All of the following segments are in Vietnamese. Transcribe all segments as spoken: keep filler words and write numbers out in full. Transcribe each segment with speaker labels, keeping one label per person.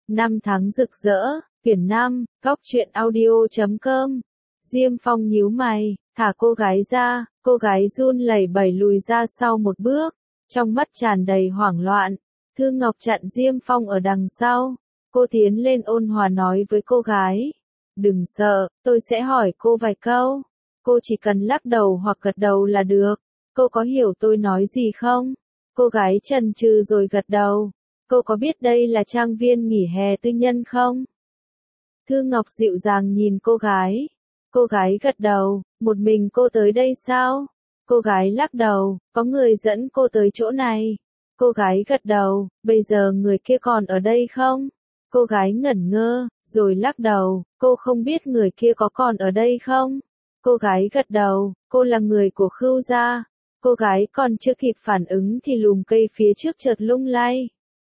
Speaker 1: Năm tháng rực rỡ, quyển năm, góc truyện audio chấm com. Diêm Phong nhíu mày, thả cô gái ra, cô gái run lẩy bẩy lùi ra sau một bước, trong mắt tràn đầy hoảng loạn. Thư Ngọc chặn Diêm Phong ở đằng sau, cô tiến lên ôn hòa nói với cô gái. Đừng sợ, tôi sẽ hỏi cô vài câu. Cô chỉ cần lắc đầu hoặc gật đầu là được. Cô có hiểu tôi nói gì không? Cô gái chần chừ rồi gật đầu. Cô có biết đây là trang viên nghỉ hè tư nhân không? Thư Ngọc dịu dàng nhìn cô gái. Cô gái gật đầu, một mình cô tới đây sao? Cô gái lắc đầu, có người dẫn cô tới chỗ này. Cô gái gật đầu, bây giờ người kia còn ở đây không? Cô gái ngẩn ngơ, rồi lắc đầu, cô không biết người kia có còn ở đây không? Cô gái gật đầu, cô là người của Khưu gia. Cô gái còn chưa kịp phản ứng thì lùm cây phía trước chợt lung lay.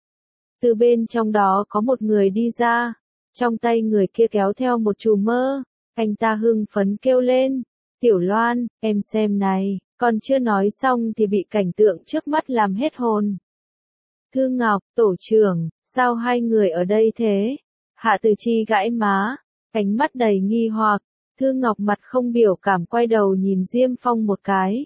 Speaker 1: Từ bên trong đó có một người đi ra, trong tay người kia kéo theo một chùm mơ, anh ta hưng phấn kêu lên, Tiểu Loan, em xem này, còn chưa nói xong thì bị cảnh tượng trước mắt làm hết hồn. Thư Ngọc, tổ trưởng, sao hai người ở đây thế? Hạ Tử Chi gãi má, ánh mắt đầy nghi hoặc, Thư Ngọc mặt không biểu cảm quay đầu nhìn Diêm Phong một cái.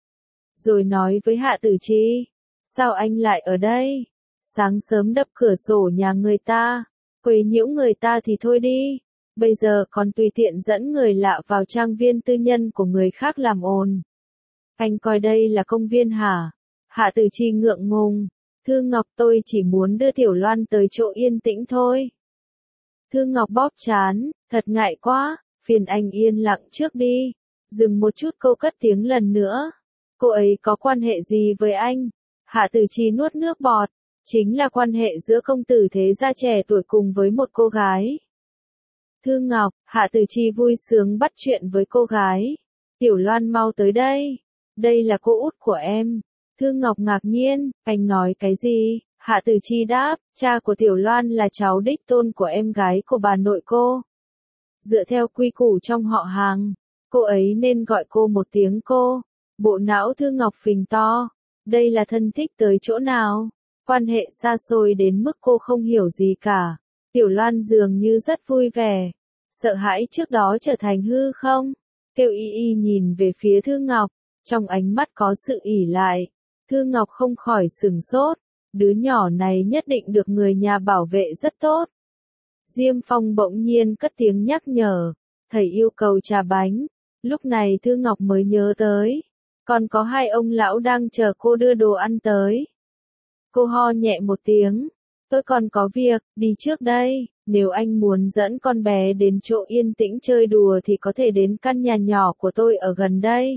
Speaker 1: Rồi nói với Hạ Tử Chi, sao anh lại ở đây? Sáng sớm đập cửa sổ nhà người ta, quấy nhiễu người ta thì thôi đi, bây giờ còn tùy tiện dẫn người lạ vào trang viên tư nhân của người khác làm ồn. Anh coi đây là công viên hả? Hạ Tử Chi ngượng ngùng, Thư Ngọc tôi chỉ muốn đưa Tiểu Loan tới chỗ yên tĩnh thôi. Thư Ngọc bóp trán, thật ngại quá, phiền anh yên lặng trước đi. Dừng một chút cô cất tiếng lần nữa. Cô ấy có quan hệ gì với anh? Hạ Tử Chi nuốt nước bọt. Chính là quan hệ giữa công tử thế gia trẻ tuổi cùng với một cô gái. Thư Ngọc, Hạ Tử Chi vui sướng bắt chuyện với cô gái. Tiểu Loan mau tới đây. Đây là cô út của em. Thư Ngọc ngạc nhiên, anh nói cái gì? Hạ Tử Chi đáp, cha của Tiểu Loan là cháu đích tôn của em gái của bà nội cô. Dựa theo quy củ trong họ hàng, cô ấy nên gọi cô một tiếng cô. Bộ não Thư Ngọc phình to. Đây là thân thích tới chỗ nào? Quan hệ xa xôi đến mức cô không hiểu gì cả. Tiểu Loan dường như rất vui vẻ. Sợ hãi trước đó trở thành hư không? Kêu y y nhìn về phía Thư Ngọc. Trong ánh mắt có sự ỉ lại. Thư Ngọc không khỏi sửng sốt. Đứa nhỏ này nhất định được người nhà bảo vệ rất tốt. Diêm Phong bỗng nhiên cất tiếng nhắc nhở. Thầy yêu cầu trà bánh. Lúc này Thư Ngọc mới nhớ tới. Còn có hai ông lão đang chờ cô đưa đồ ăn tới. Cô ho nhẹ một tiếng. Tôi còn có việc, đi trước đây. Nếu anh muốn dẫn con bé đến chỗ yên tĩnh chơi đùa thì có thể đến căn nhà nhỏ của tôi ở gần đây.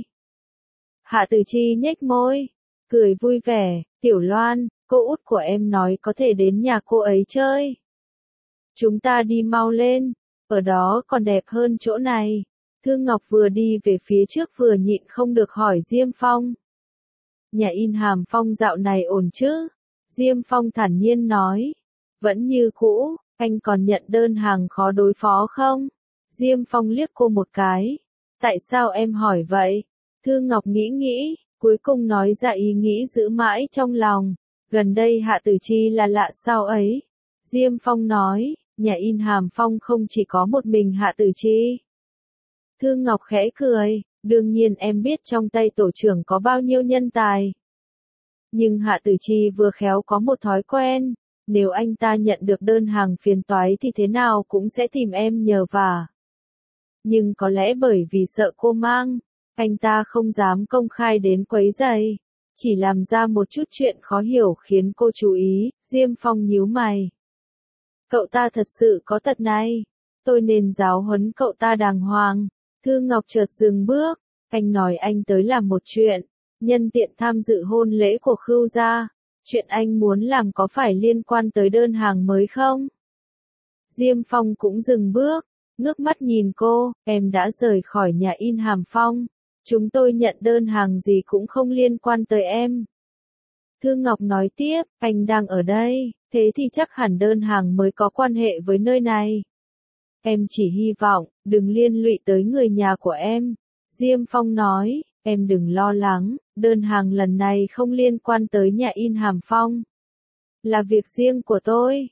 Speaker 1: Hạ Tử Chi nhếch môi, cười vui vẻ. Tiểu Loan, cô út của em nói có thể đến nhà cô ấy chơi. Chúng ta đi mau lên, ở đó còn đẹp hơn chỗ này. Thư Ngọc vừa đi về phía trước vừa nhịn không được hỏi Diêm Phong. Nhà in Hàm Phong dạo này ổn chứ? Diêm Phong thản nhiên nói. Vẫn như cũ, anh còn nhận đơn hàng khó đối phó không? Diêm Phong liếc cô một cái. Tại sao em hỏi vậy? Thư Ngọc nghĩ nghĩ, cuối cùng nói ra ý nghĩ giữ mãi trong lòng. Gần đây Hạ Tử Chi là lạ sao ấy? Diêm Phong nói, nhà in Hàm Phong không chỉ có một mình Hạ Tử Chi. Thư Ngọc khẽ cười, đương nhiên em biết trong tay tổ trưởng có bao nhiêu nhân tài. Nhưng Hạ Tử Chi vừa khéo có một thói quen, nếu anh ta nhận được đơn hàng phiền toái thì thế nào cũng sẽ tìm em nhờ vả. Nhưng có lẽ bởi vì sợ cô mang, anh ta không dám công khai đến quấy rầy, chỉ làm ra một chút chuyện khó hiểu khiến cô chú ý. Diêm Phong nhíu mày. Cậu ta thật sự có tật này, tôi nên giáo huấn cậu ta đàng hoàng. Thư Ngọc chợt dừng bước, anh nói anh tới làm một chuyện, nhân tiện tham dự hôn lễ của Khưu gia. Chuyện anh muốn làm có phải liên quan tới đơn hàng mới không? Diêm Phong cũng dừng bước, ngước mắt nhìn cô, em đã rời khỏi nhà in Hàm Phong. Chúng tôi nhận đơn hàng gì cũng không liên quan tới em. Thư Ngọc nói tiếp, anh đang ở đây, thế thì chắc hẳn đơn hàng mới có quan hệ với nơi này. Em chỉ hy vọng, đừng liên lụy tới người nhà của em. Diêm Phong nói, em đừng lo lắng, đơn hàng lần này không liên quan tới nhà in Hàm Phong. Là việc riêng của tôi.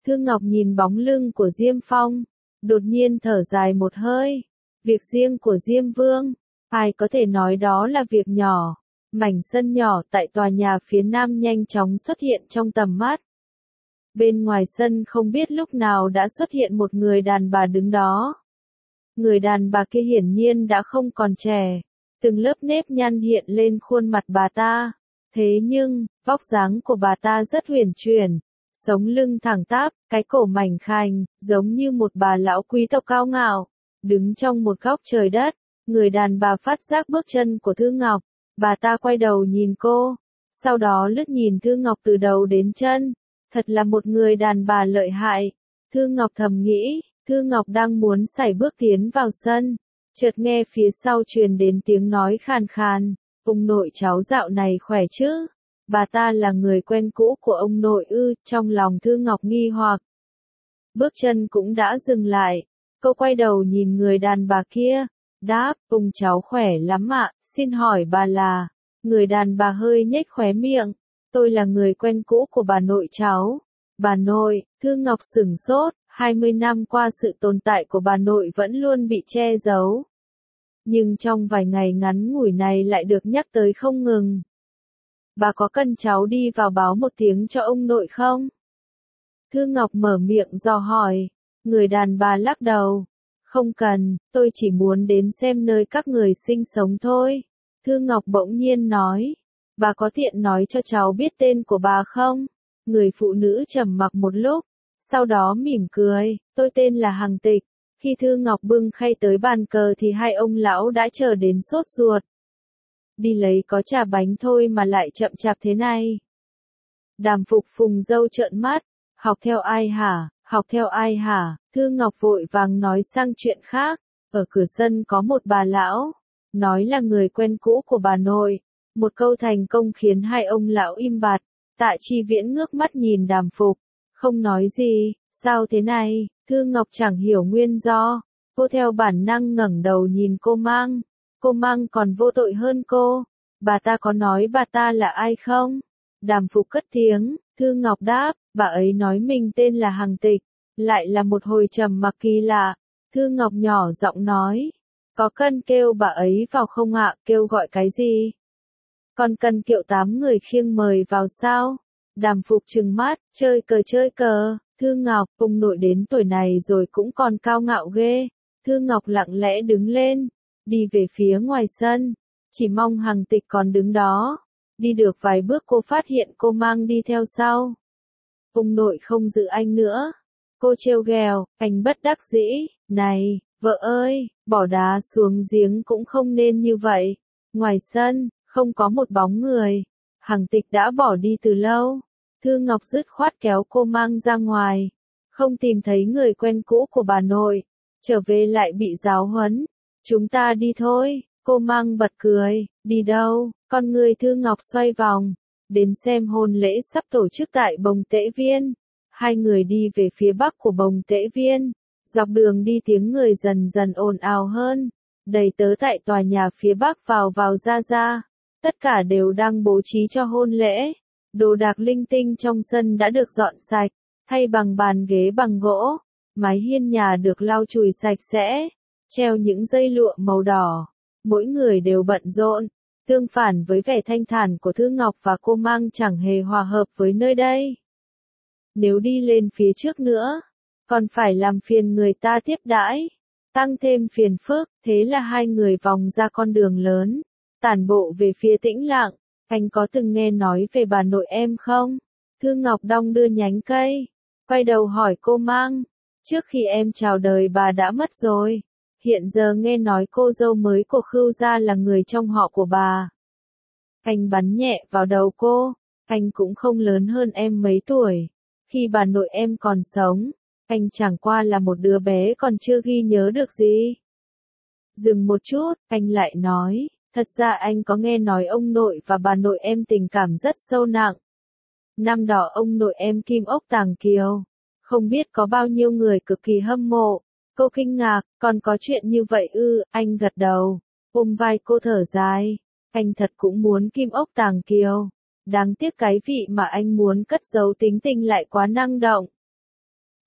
Speaker 1: Thư Ngọc nhìn bóng lưng của Diêm Phong, đột nhiên thở dài một hơi. Việc riêng của Diêm Vương, ai có thể nói đó là việc nhỏ. Mảnh sân nhỏ tại tòa nhà phía nam nhanh chóng xuất hiện trong tầm mắt. Bên ngoài sân không biết lúc nào đã xuất hiện một người đàn bà đứng đó. Người đàn bà kia hiển nhiên đã không còn trẻ, từng lớp nếp nhăn hiện lên khuôn mặt bà ta. Thế nhưng, vóc dáng của bà ta rất huyền chuyển, sống lưng thẳng tắp, cái cổ mảnh khảnh, giống như một bà lão quý tộc cao ngạo, đứng trong một góc trời đất. Người đàn bà phát giác bước chân của Thư Ngọc, bà ta quay đầu nhìn cô, sau đó lướt nhìn Thư Ngọc từ đầu đến chân. Thật là một người đàn bà lợi hại. Thư Ngọc thầm nghĩ, Thư Ngọc đang muốn sải bước tiến vào sân, chợt nghe phía sau truyền đến tiếng nói khàn khàn, ông nội cháu dạo này khỏe chứ? Bà ta là người quen cũ của ông nội ư? Trong lòng Thư Ngọc nghi hoặc. Bước chân cũng đã dừng lại, cô quay đầu nhìn người đàn bà kia, đáp, ông cháu khỏe lắm ạ, xin hỏi bà là? Người đàn bà hơi nhếch khóe miệng, tôi là người quen cũ của bà nội cháu. Bà nội, Thư Ngọc sửng sốt, hai mươi năm qua sự tồn tại của bà nội vẫn luôn bị che giấu. Nhưng trong vài ngày ngắn ngủi này lại được nhắc tới không ngừng. Bà có cần cháu đi vào báo một tiếng cho ông nội không? Thư Ngọc mở miệng dò hỏi, người đàn bà lắc đầu. Không cần, tôi chỉ muốn đến xem nơi các người sinh sống thôi. Thư Ngọc bỗng nhiên nói, bà có tiện nói cho cháu biết tên của bà không? Người phụ nữ trầm mặc một lúc, sau đó mỉm cười, tôi tên là Hằng Tịch. Khi Thư Ngọc bưng khay tới bàn cờ thì hai ông lão đã chờ đến sốt ruột. Đi lấy có trà bánh thôi mà lại chậm chạp thế này. Đàm Phục phùng dâu trợn mắt, học theo ai hả, học theo ai hả? Thư Ngọc vội vàng nói sang chuyện khác, ở cửa sân có một bà lão, nói là người quen cũ của bà nội. Một câu thành công khiến hai ông lão im bặt. Tạ Chi Viễn ngước mắt nhìn Đàm Phục, không nói gì. Sao thế này? Thư Ngọc chẳng hiểu nguyên do, cô theo bản năng ngẩng đầu nhìn cô Mang. Cô Mang còn vô tội hơn cô. Bà ta có nói bà ta là ai không? Đàm Phục cất tiếng, Thư Ngọc đáp, bà ấy nói mình tên là Hằng Tịch. Lại là một hồi trầm mặc kỳ lạ. Thư Ngọc nhỏ giọng nói, có cần kêu bà ấy vào không ạ? Kêu gọi cái gì? Còn cần kiệu tám người khiêng mời vào sao? Đàm Phục trừng mắt, chơi cờ chơi cờ. Thư Ngọc, ông nội đến tuổi này rồi cũng còn cao ngạo ghê. Thư Ngọc lặng lẽ đứng lên, đi về phía ngoài sân, chỉ mong Hằng Tịch còn đứng đó. Đi được vài bước cô phát hiện cô Mang đi theo sau. Ông nội không giữ anh nữa. Cô trêu ghẹo, anh bất đắc dĩ, này, vợ ơi, bỏ đá xuống giếng cũng không nên như vậy. Ngoài sân, không có một bóng người. Hằng Tịch đã bỏ đi từ lâu. Thư Ngọc dứt khoát kéo cô Mang ra ngoài. Không tìm thấy người quen cũ của bà nội. Trở về lại bị giáo huấn. Chúng ta đi thôi. Cô Mang bật cười. Đi đâu? Con người Thư Ngọc xoay vòng. Đến xem hôn lễ sắp tổ chức tại Bồng Tễ Viên. Hai người đi về phía bắc của Bồng Tễ Viên. Dọc đường đi tiếng người dần dần ồn ào hơn. Đầy tớ tại tòa nhà phía bắc vào vào ra ra. Tất cả đều đang bố trí cho hôn lễ. Đồ đạc linh tinh trong sân đã được dọn sạch, thay bằng bàn ghế bằng gỗ. Mái hiên nhà được lau chùi sạch sẽ, treo những dây lụa màu đỏ. Mỗi người đều bận rộn, tương phản với vẻ thanh thản của Thư Ngọc và cô Mang chẳng hề hòa hợp với nơi đây. Nếu đi lên phía trước nữa, còn phải làm phiền người ta tiếp đãi, tăng thêm phiền phức. Thế là hai người vòng ra con đường lớn, tản bộ về phía tĩnh lặng. Anh có từng nghe nói về bà nội em không? Thư Ngọc đong đưa nhánh cây, quay đầu hỏi cô Mang. Trước khi em chào đời bà đã mất rồi. Hiện giờ nghe nói cô dâu mới của Khưu gia là người trong họ của bà. Anh bắn nhẹ vào đầu cô. Anh cũng không lớn hơn em mấy tuổi. Khi bà nội em còn sống, anh chẳng qua là một đứa bé còn chưa ghi nhớ được gì. Dừng một chút, anh lại nói. Thật ra anh có nghe nói ông nội và bà nội em tình cảm rất sâu nặng. Năm đó ông nội em kim ốc tàng kiều. Không biết có bao nhiêu người cực kỳ hâm mộ. Cô kinh ngạc, còn có chuyện như vậy ư? Anh gật đầu, ôm vai cô thở dài. Anh thật cũng muốn kim ốc tàng kiều. Đáng tiếc cái vị mà anh muốn cất giấu tính tình lại quá năng động.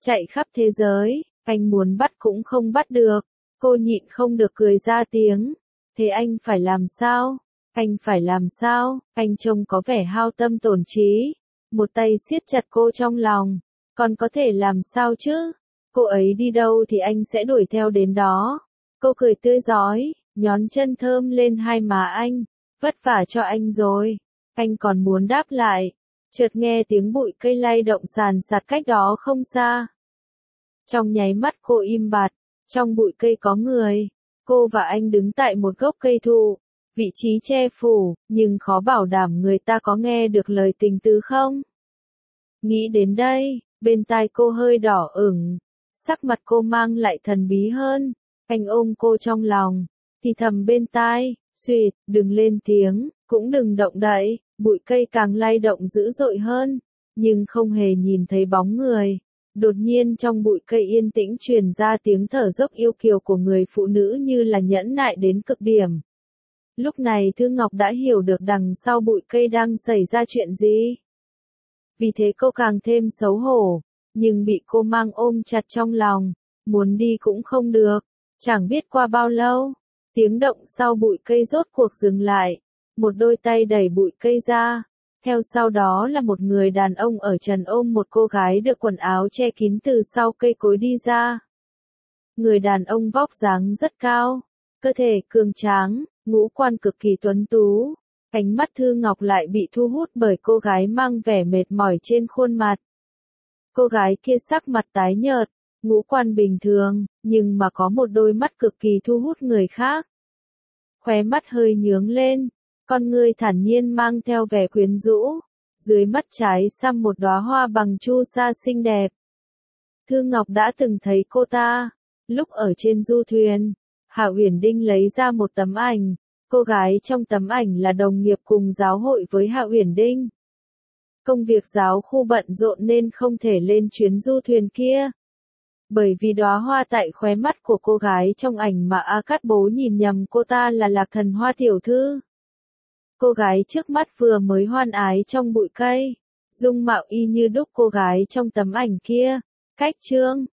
Speaker 1: chạy khắp thế giới, anh muốn bắt cũng không bắt được. Cô nhịn không được cười ra tiếng. Thế anh phải làm sao? Anh phải làm sao? Anh trông có vẻ hao tâm tổn trí. Một tay siết chặt cô trong lòng. Còn có thể làm sao chứ? Cô ấy đi đâu thì anh sẽ đuổi theo đến đó. Cô cười tươi rói, nhón chân thơm lên hai má anh. Vất vả cho anh rồi. Anh còn muốn đáp lại. Chợt nghe tiếng bụi cây lay động sàn sạt cách đó không xa. Trong nháy mắt cô im bặt. Trong bụi cây có người. Cô và anh đứng tại một gốc cây thụ. Vị trí che phủ, nhưng khó bảo đảm người ta có nghe được lời tình tứ không? Nghĩ đến đây, bên tai cô hơi đỏ ửng. Sắc mặt cô mang lại thần bí hơn. Anh ôm cô trong lòng. Thì thầm bên tai, Xuyệt, đừng lên tiếng, cũng đừng động đậy. Bụi cây càng lay động dữ dội hơn. Nhưng không hề nhìn thấy bóng người. Đột nhiên trong bụi cây yên tĩnh truyền ra tiếng thở dốc yêu kiều của người phụ nữ như là nhẫn nại đến cực điểm. Lúc này Thư Ngọc đã hiểu được đằng sau bụi cây đang xảy ra chuyện gì. Vì thế cô càng thêm xấu hổ, nhưng bị cô mang ôm chặt trong lòng, muốn đi cũng không được. Chẳng biết qua bao lâu, tiếng động sau bụi cây rốt cuộc dừng lại, một đôi tay đẩy bụi cây ra, theo sau đó là một người đàn ông ở trần ôm một cô gái được quần áo che kín từ sau cây cối đi ra. Người đàn ông vóc dáng rất cao, cơ thể cường tráng, ngũ quan cực kỳ tuấn tú. Ánh mắt Thư Ngọc lại bị thu hút bởi cô gái mang vẻ mệt mỏi trên khuôn mặt. Cô gái kia sắc mặt tái nhợt, ngũ quan bình thường, nhưng mà có một đôi mắt cực kỳ thu hút người khác. Khóe mắt hơi nhướng lên, con ngươi thản nhiên mang theo vẻ quyến rũ, dưới mắt trái xăm một đóa hoa bằng chu sa xinh đẹp. Thư Ngọc đã từng thấy cô ta, lúc ở trên du thuyền, Hạ Uyển Đinh lấy ra một tấm ảnh, cô gái trong tấm ảnh là đồng nghiệp cùng giáo hội với Hạ Uyển Đinh. Công việc giáo khu bận rộn nên không thể lên chuyến du thuyền kia. Bởi vì đóa hoa tại khóe mắt của cô gái trong ảnh mà A Cát Bố nhìn nhầm cô ta là Lạc Thần Hoa tiểu thư. Cô gái trước mắt vừa mới hoan ái trong bụi cây, dung mạo y như đúc cô gái trong tấm ảnh kia. Cách chương